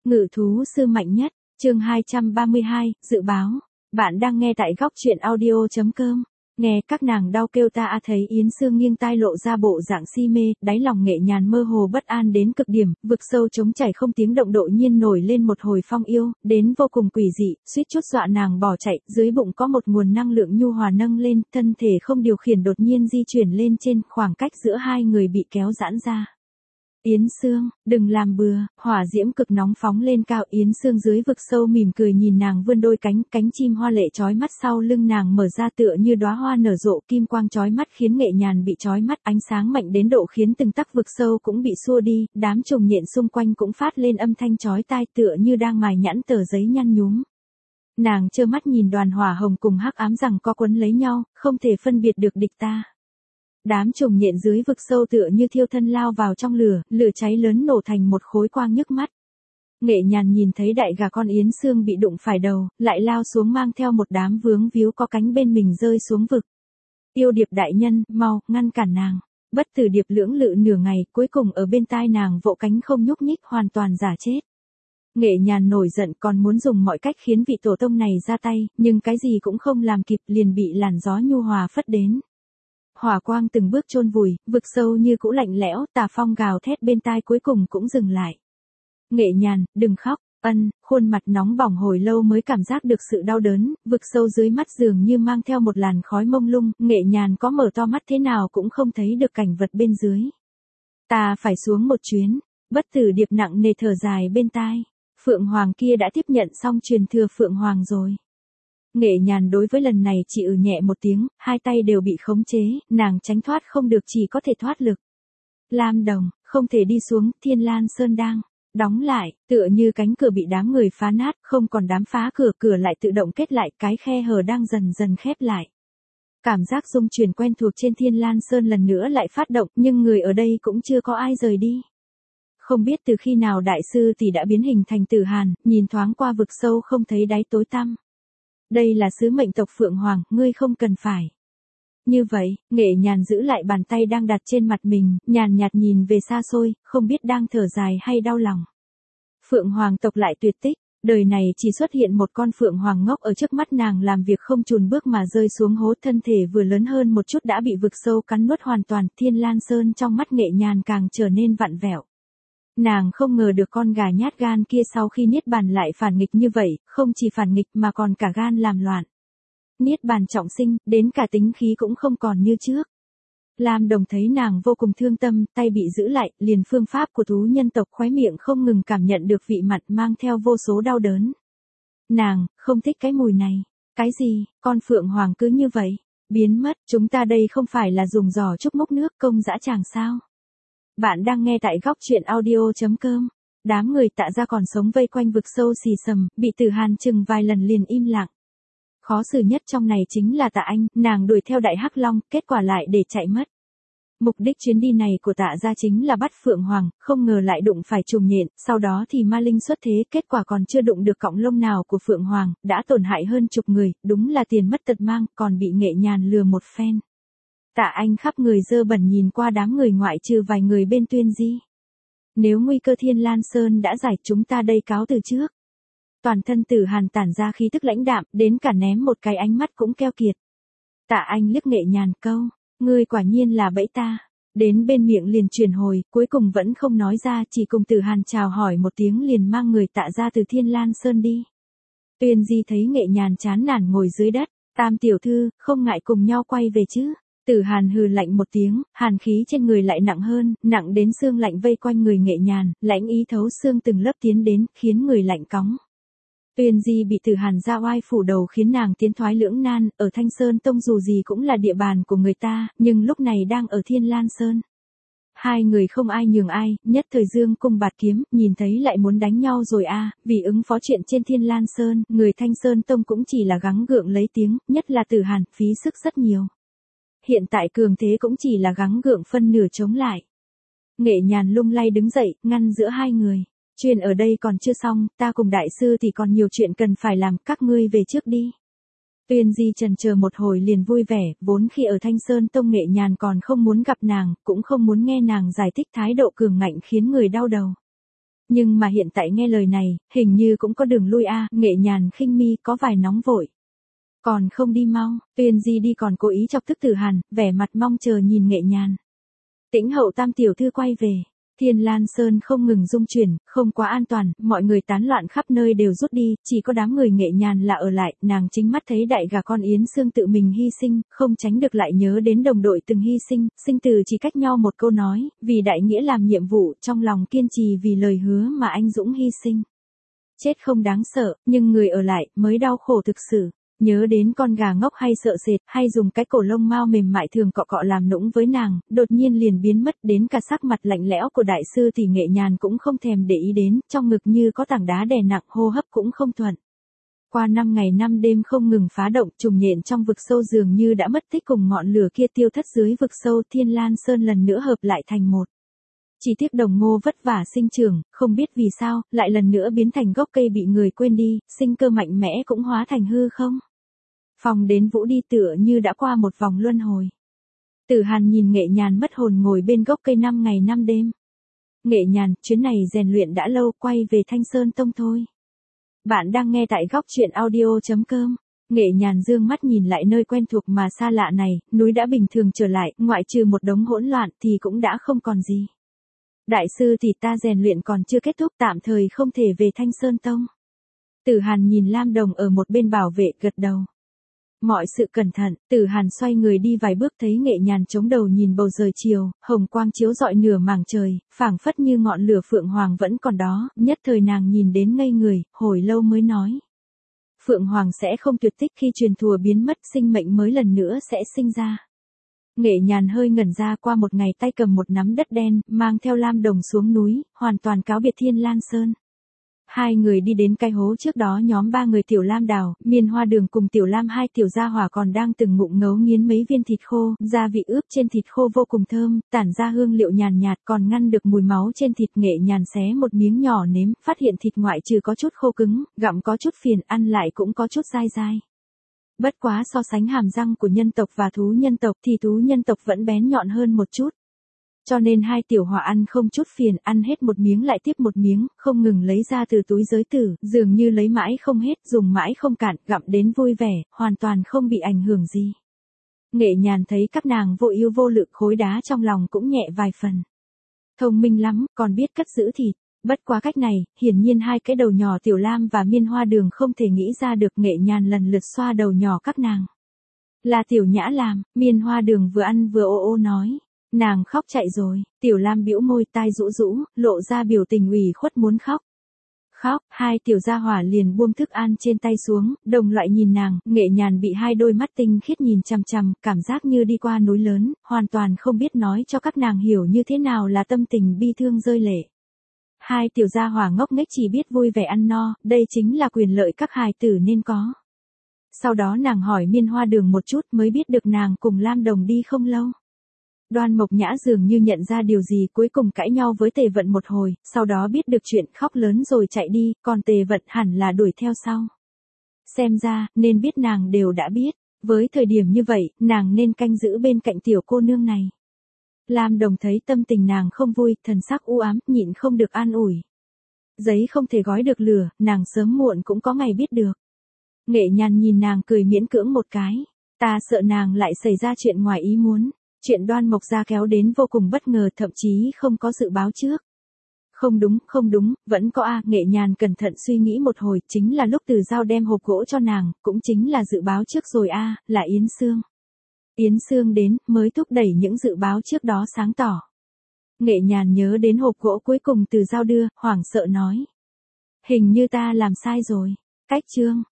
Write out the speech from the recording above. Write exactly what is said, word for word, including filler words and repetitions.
Ngự thú sư mạnh nhất, chương hai trăm ba mươi hai, dự báo. Bạn đang nghe tại góc truyện audio.com. Nghe các nàng đau kêu ta a thấy Yến Sương nghiêng tai lộ ra bộ dạng si mê, đáy lòng Nghệ Nhàn mơ hồ bất an đến cực điểm, vực sâu trống chảy không tiếng động đột nhiên nổi lên một hồi phong yêu, đến vô cùng quỷ dị, suýt chút dọa nàng bỏ chạy, dưới bụng có một nguồn năng lượng nhu hòa nâng lên, thân thể không điều khiển đột nhiên di chuyển lên trên, khoảng cách giữa hai người bị kéo giãn ra. Yến Sương, đừng làm bừa, hỏa diễm cực nóng phóng lên cao. Yến Sương dưới vực sâu mỉm cười nhìn nàng vươn đôi cánh, cánh chim hoa lệ chói mắt sau lưng nàng mở ra tựa như đóa hoa nở rộ, kim quang chói mắt khiến Nghệ Nhàn bị chói mắt, ánh sáng mạnh đến độ khiến từng tắc vực sâu cũng bị xua đi, đám trùng nhện xung quanh cũng phát lên âm thanh chói tai tựa như đang mài nhẵn tờ giấy nhăn nhúm. Nàng trơ mắt nhìn đoàn hỏa hồng cùng hắc ám rằng co quấn lấy nhau, không thể phân biệt được địch ta. Đám trùng nhện dưới vực sâu tựa như thiêu thân lao vào trong lửa, lửa cháy lớn nổ thành một khối quang nhức mắt. Nghệ Nhàn nhìn thấy đại gà con Yến Sương bị đụng phải đầu, lại lao xuống mang theo một đám vướng víu có cánh bên mình rơi xuống vực. Yêu Điệp đại nhân, mau, ngăn cản nàng. Bất Tử Điệp lưỡng lự nửa ngày, cuối cùng ở bên tai nàng vỗ cánh không nhúc nhích, hoàn toàn giả chết. Nghệ Nhàn nổi giận còn muốn dùng mọi cách khiến vị tổ tông này ra tay, nhưng cái gì cũng không làm kịp liền bị làn gió nhu hòa phất đến. Hỏa quang từng bước chôn vùi, vực sâu như cũ lạnh lẽo, tà phong gào thét bên tai cuối cùng cũng dừng lại. Nghệ Nhàn, đừng khóc, ân, khuôn mặt nóng bỏng hồi lâu mới cảm giác được sự đau đớn, vực sâu dưới mắt dường như mang theo một làn khói mông lung, Nghệ Nhàn có mở to mắt thế nào cũng không thấy được cảnh vật bên dưới. Ta phải xuống một chuyến, Bất Tử Điệp nặng nề thở dài bên tai, Phượng Hoàng kia đã tiếp nhận xong truyền thừa Phượng Hoàng rồi. Nghệ Nhàn đối với lần này chỉ ừ nhẹ một tiếng, hai tay đều bị khống chế, nàng tránh thoát không được chỉ có thể thoát lực. Lam Đồng, không thể đi xuống, Thiên Lan Sơn đang đóng lại, tựa như cánh cửa bị đám người phá nát, không còn đám phá cửa, cửa lại tự động kết lại, cái khe hở đang dần dần khép lại. Cảm giác rung chuyển quen thuộc trên Thiên Lan Sơn lần nữa lại phát động, nhưng người ở đây cũng chưa có ai rời đi. Không biết từ khi nào đại sư tỷ đã biến hình thành Tử Hàn, nhìn thoáng qua vực sâu không thấy đáy tối tăm. Đây là sứ mệnh tộc Phượng Hoàng, ngươi không cần phải. Như vậy, Nghệ Nhàn giữ lại bàn tay đang đặt trên mặt mình, nhàn nhạt nhìn về xa xôi, không biết đang thở dài hay đau lòng. Phượng Hoàng tộc lại tuyệt tích, đời này chỉ xuất hiện một con Phượng Hoàng ngốc ở trước mắt nàng làm việc không chùn bước mà rơi xuống hố, thân thể vừa lớn hơn một chút đã bị vực sâu cắn nuốt hoàn toàn. Thiên Lan Sơn trong mắt Nghệ Nhàn càng trở nên vặn vẹo. Nàng không ngờ được con gà nhát gan kia sau khi niết bàn lại phản nghịch như vậy, không chỉ phản nghịch mà còn cả gan làm loạn. Niết bàn trọng sinh, đến cả tính khí cũng không còn như trước. Lam Đồng thấy nàng vô cùng thương tâm, tay bị giữ lại, liền phương pháp của thú nhân tộc, khóe miệng không ngừng cảm nhận được vị mặn mang theo vô số đau đớn. Nàng, không thích cái mùi này. Cái gì, con Phượng Hoàng cứ như vậy, biến mất, chúng ta đây không phải là dùng giò trúc múc nước công dã tràng sao? Bạn đang nghe tại góc truyện audio.com. Đám người Tạ Gia còn sống vây quanh vực sâu xì xầm, bị Tử Hàn chừng vài lần liền im lặng. Khó xử nhất trong này chính là Tạ Anh, nàng đuổi theo Đại Hắc Long, kết quả lại để chạy mất. Mục đích chuyến đi này của Tạ Gia chính là bắt Phượng Hoàng, không ngờ lại đụng phải trùng nhện, sau đó thì ma linh xuất thế, kết quả còn chưa đụng được cọng lông nào của Phượng Hoàng, đã tổn hại hơn chục người, đúng là tiền mất tật mang, còn bị Nghệ Nhàn lừa một phen. Tạ Anh khắp người dơ bẩn nhìn qua đám người ngoại trừ vài người bên Tuyên Di. Nếu nguy cơ Thiên Lan Sơn đã giải, chúng ta đây cáo từ trước. Toàn thân Tử Hàn tản ra khí tức lãnh đạm, đến cả ném một cái ánh mắt cũng keo kiệt. Tạ Anh liếc Nghệ Nhàn câu, ngươi quả nhiên là bẫy ta. Đến bên miệng liền truyền hồi, cuối cùng vẫn không nói ra, chỉ cùng Tử Hàn chào hỏi một tiếng liền mang người Tạ ra từ Thiên Lan Sơn đi. Tuyên Di thấy Nghệ Nhàn chán nản ngồi dưới đất, Tam tiểu thư, không ngại cùng nhau quay về chứ? Tử Hàn hừ lạnh một tiếng, hàn khí trên người lại nặng hơn, nặng đến xương lạnh vây quanh người Nghệ Nhàn, lãnh ý thấu xương từng lớp tiến đến, khiến người lạnh cóng. Tuyên Di bị Tử Hàn ra oai phủ đầu khiến nàng tiến thoái lưỡng nan, ở Thanh Sơn Tông dù gì cũng là địa bàn của người ta, nhưng lúc này đang ở Thiên Lan Sơn. Hai người không ai nhường ai, nhất thời dương cung bạt kiếm, nhìn thấy lại muốn đánh nhau rồi a, à, vì ứng phó chuyện trên Thiên Lan Sơn, người Thanh Sơn Tông cũng chỉ là gắng gượng lấy tiếng, nhất là Tử Hàn, phí sức rất nhiều. Hiện tại cường thế cũng chỉ là gắng gượng phân nửa chống lại. Nghệ Nhàn lung lay đứng dậy, ngăn giữa hai người. Chuyện ở đây còn chưa xong, ta cùng đại sư thì còn nhiều chuyện cần phải làm, các ngươi về trước đi. Tuyên Di chần chờ một hồi liền vui vẻ, vốn khi ở Thanh Sơn Tông Nghệ Nhàn còn không muốn gặp nàng, cũng không muốn nghe nàng giải thích, thái độ cường ngạnh khiến người đau đầu. Nhưng mà hiện tại nghe lời này, hình như cũng có đường lui a, Nghệ Nhàn khinh mi có vài nóng vội. Còn không đi mau, Tuyên Di đi còn cố ý chọc tức Tử Hàn, vẻ mặt mong chờ nhìn Nghệ Nhàn. Tĩnh Hậu tam tiểu thư quay về. Thiên Lan Sơn không ngừng rung chuyển, không quá an toàn, mọi người tán loạn khắp nơi đều rút đi, chỉ có đám người Nghệ Nhàn là ở lại, nàng chính mắt thấy đại gà con Yến Sương tự mình hy sinh, không tránh được lại nhớ đến đồng đội từng hy sinh, sinh từ chỉ cách nhau một câu nói, vì đại nghĩa làm nhiệm vụ, trong lòng kiên trì vì lời hứa mà anh dũng hy sinh. Chết không đáng sợ, nhưng người ở lại mới đau khổ thực sự. Nhớ đến con gà ngốc hay sợ sệt, hay dùng cái cổ lông mao mềm mại thường cọ cọ làm nũng với nàng, đột nhiên liền biến mất, đến cả sắc mặt lạnh lẽo của đại sư thì Nghệ Nhàn cũng không thèm để ý đến, trong ngực như có tảng đá đè nặng, hô hấp cũng không thuận. Qua năm ngày năm đêm không ngừng phá động, trùng nhện trong vực sâu dường như đã mất tích cùng ngọn lửa kia tiêu thất dưới vực sâu, Thiên Lan Sơn lần nữa hợp lại thành một. Chỉ tiếc đồng ngô vất vả sinh trưởng, không biết vì sao, lại lần nữa biến thành gốc cây bị người quên đi, sinh cơ mạnh mẽ cũng hóa thành hư không. Phòng đến Vũ đi tựa như đã qua một vòng luân hồi. Tử Hàn nhìn Nghệ Nhàn mất hồn ngồi bên gốc cây năm ngày năm đêm. Nghệ Nhàn, chuyến này rèn luyện đã lâu, quay về Thanh Sơn Tông thôi. Bạn đang nghe tại góc truyện audio.com. Nghệ Nhàn dương mắt nhìn lại nơi quen thuộc mà xa lạ này, núi đã bình thường trở lại, ngoại trừ một đống hỗn loạn thì cũng đã không còn gì. Đại sư thì ta rèn luyện còn chưa kết thúc, tạm thời không thể về Thanh Sơn Tông. Tử Hàn nhìn Lam Đồng ở một bên bảo vệ, gật đầu. Mọi sự cẩn thận, Tử Hàn xoay người đi vài bước thấy Nghệ Nhàn chống đầu nhìn bầu trời chiều, hồng quang chiếu rọi nửa mảng trời, phảng phất như ngọn lửa Phượng Hoàng vẫn còn đó, nhất thời nàng nhìn đến ngây người, hồi lâu mới nói. Phượng Hoàng sẽ không tuyệt tích, khi truyền thừa biến mất sinh mệnh mới lần nữa sẽ sinh ra. Nghệ Nhàn hơi ngẩn ra, qua một ngày tay cầm một nắm đất đen, mang theo Lam Đồng xuống núi, hoàn toàn cáo biệt Thiên Lan Sơn. Hai người đi đến cái hố trước đó nhóm ba người Tiểu Lam Đào, Miên Hoa Đường cùng Tiểu Lam hai tiểu gia hỏa còn đang từng ngụm ngấu nghiến mấy viên thịt khô, gia vị ướp trên thịt khô vô cùng thơm, tản ra hương liệu nhàn nhạt còn ngăn được mùi máu trên thịt. Nghệ Nhàn xé một miếng nhỏ nếm, phát hiện thịt ngoại trừ có chút khô cứng, gặm có chút phiền, ăn lại cũng có chút dai dai. Bất quá so sánh hàm răng của nhân tộc và thú nhân tộc thì thú nhân tộc vẫn bén nhọn hơn một chút. Cho nên hai tiểu hỏa ăn không chút phiền, ăn hết một miếng lại tiếp một miếng, không ngừng lấy ra từ túi giới tử, dường như lấy mãi không hết, dùng mãi không cạn, gặm đến vui vẻ, hoàn toàn không bị ảnh hưởng gì. Nghệ Nhàn thấy các nàng vô ưu vô lự, khối đá trong lòng cũng nhẹ vài phần. Thông minh lắm, còn biết cất giữ thịt. Bất quá cách này, hiển nhiên hai cái đầu nhỏ Tiểu Lam và Miên Hoa Đường không thể nghĩ ra được. Nghệ Nhàn lần lượt xoa đầu nhỏ các nàng. Là Tiểu Nhã làm, Miên Hoa Đường vừa ăn vừa ô ô nói. Nàng khóc chạy rồi, Tiểu Lam bĩu môi, tai rũ rũ, lộ ra biểu tình ủy khuất muốn khóc. Khóc, hai tiểu gia hỏa liền buông thức ăn trên tay xuống, đồng loại nhìn nàng. Nghệ Nhàn bị hai đôi mắt tinh khiết nhìn chằm chằm, cảm giác như đi qua núi lớn, hoàn toàn không biết nói cho các nàng hiểu như thế nào là tâm tình bi thương rơi lệ. Hai tiểu gia hỏa ngốc nghếch chỉ biết vui vẻ ăn no, đây chính là quyền lợi các hài tử nên có. Sau đó nàng hỏi Miên Hoa Đường một chút mới biết được nàng cùng Lam Đồng đi không lâu. Đoan Mộc Nhã dường như nhận ra điều gì, cuối cùng cãi nhau với Tề Vận một hồi, sau đó biết được chuyện, khóc lớn rồi chạy đi, còn Tề Vận hẳn là đuổi theo sau. Xem ra, nên biết nàng đều đã biết, với thời điểm như vậy, nàng nên canh giữ bên cạnh tiểu cô nương này. Lam Đồng thấy tâm tình nàng không vui, thần sắc u ám, nhịn không được an ủi. Giấy không thể gói được lửa, nàng sớm muộn cũng có ngày biết được. Nghệ Nhàn nhìn nàng cười miễn cưỡng một cái, ta sợ nàng lại xảy ra chuyện ngoài ý muốn. Chuyện Đoan Mộc Gia kéo đến vô cùng bất ngờ, thậm chí không có dự báo trước. Không đúng, không đúng, vẫn có a. Nghệ Nhàn cẩn thận suy nghĩ một hồi, chính là lúc Từ Giao đem hộp gỗ cho nàng, cũng chính là dự báo trước rồi a, là Yến Sương. Yến Sương đến, mới thúc đẩy những dự báo trước đó sáng tỏ. Nghệ Nhàn nhớ đến hộp gỗ cuối cùng Từ Giao đưa, hoảng sợ nói. Hình như ta làm sai rồi. Cách chương,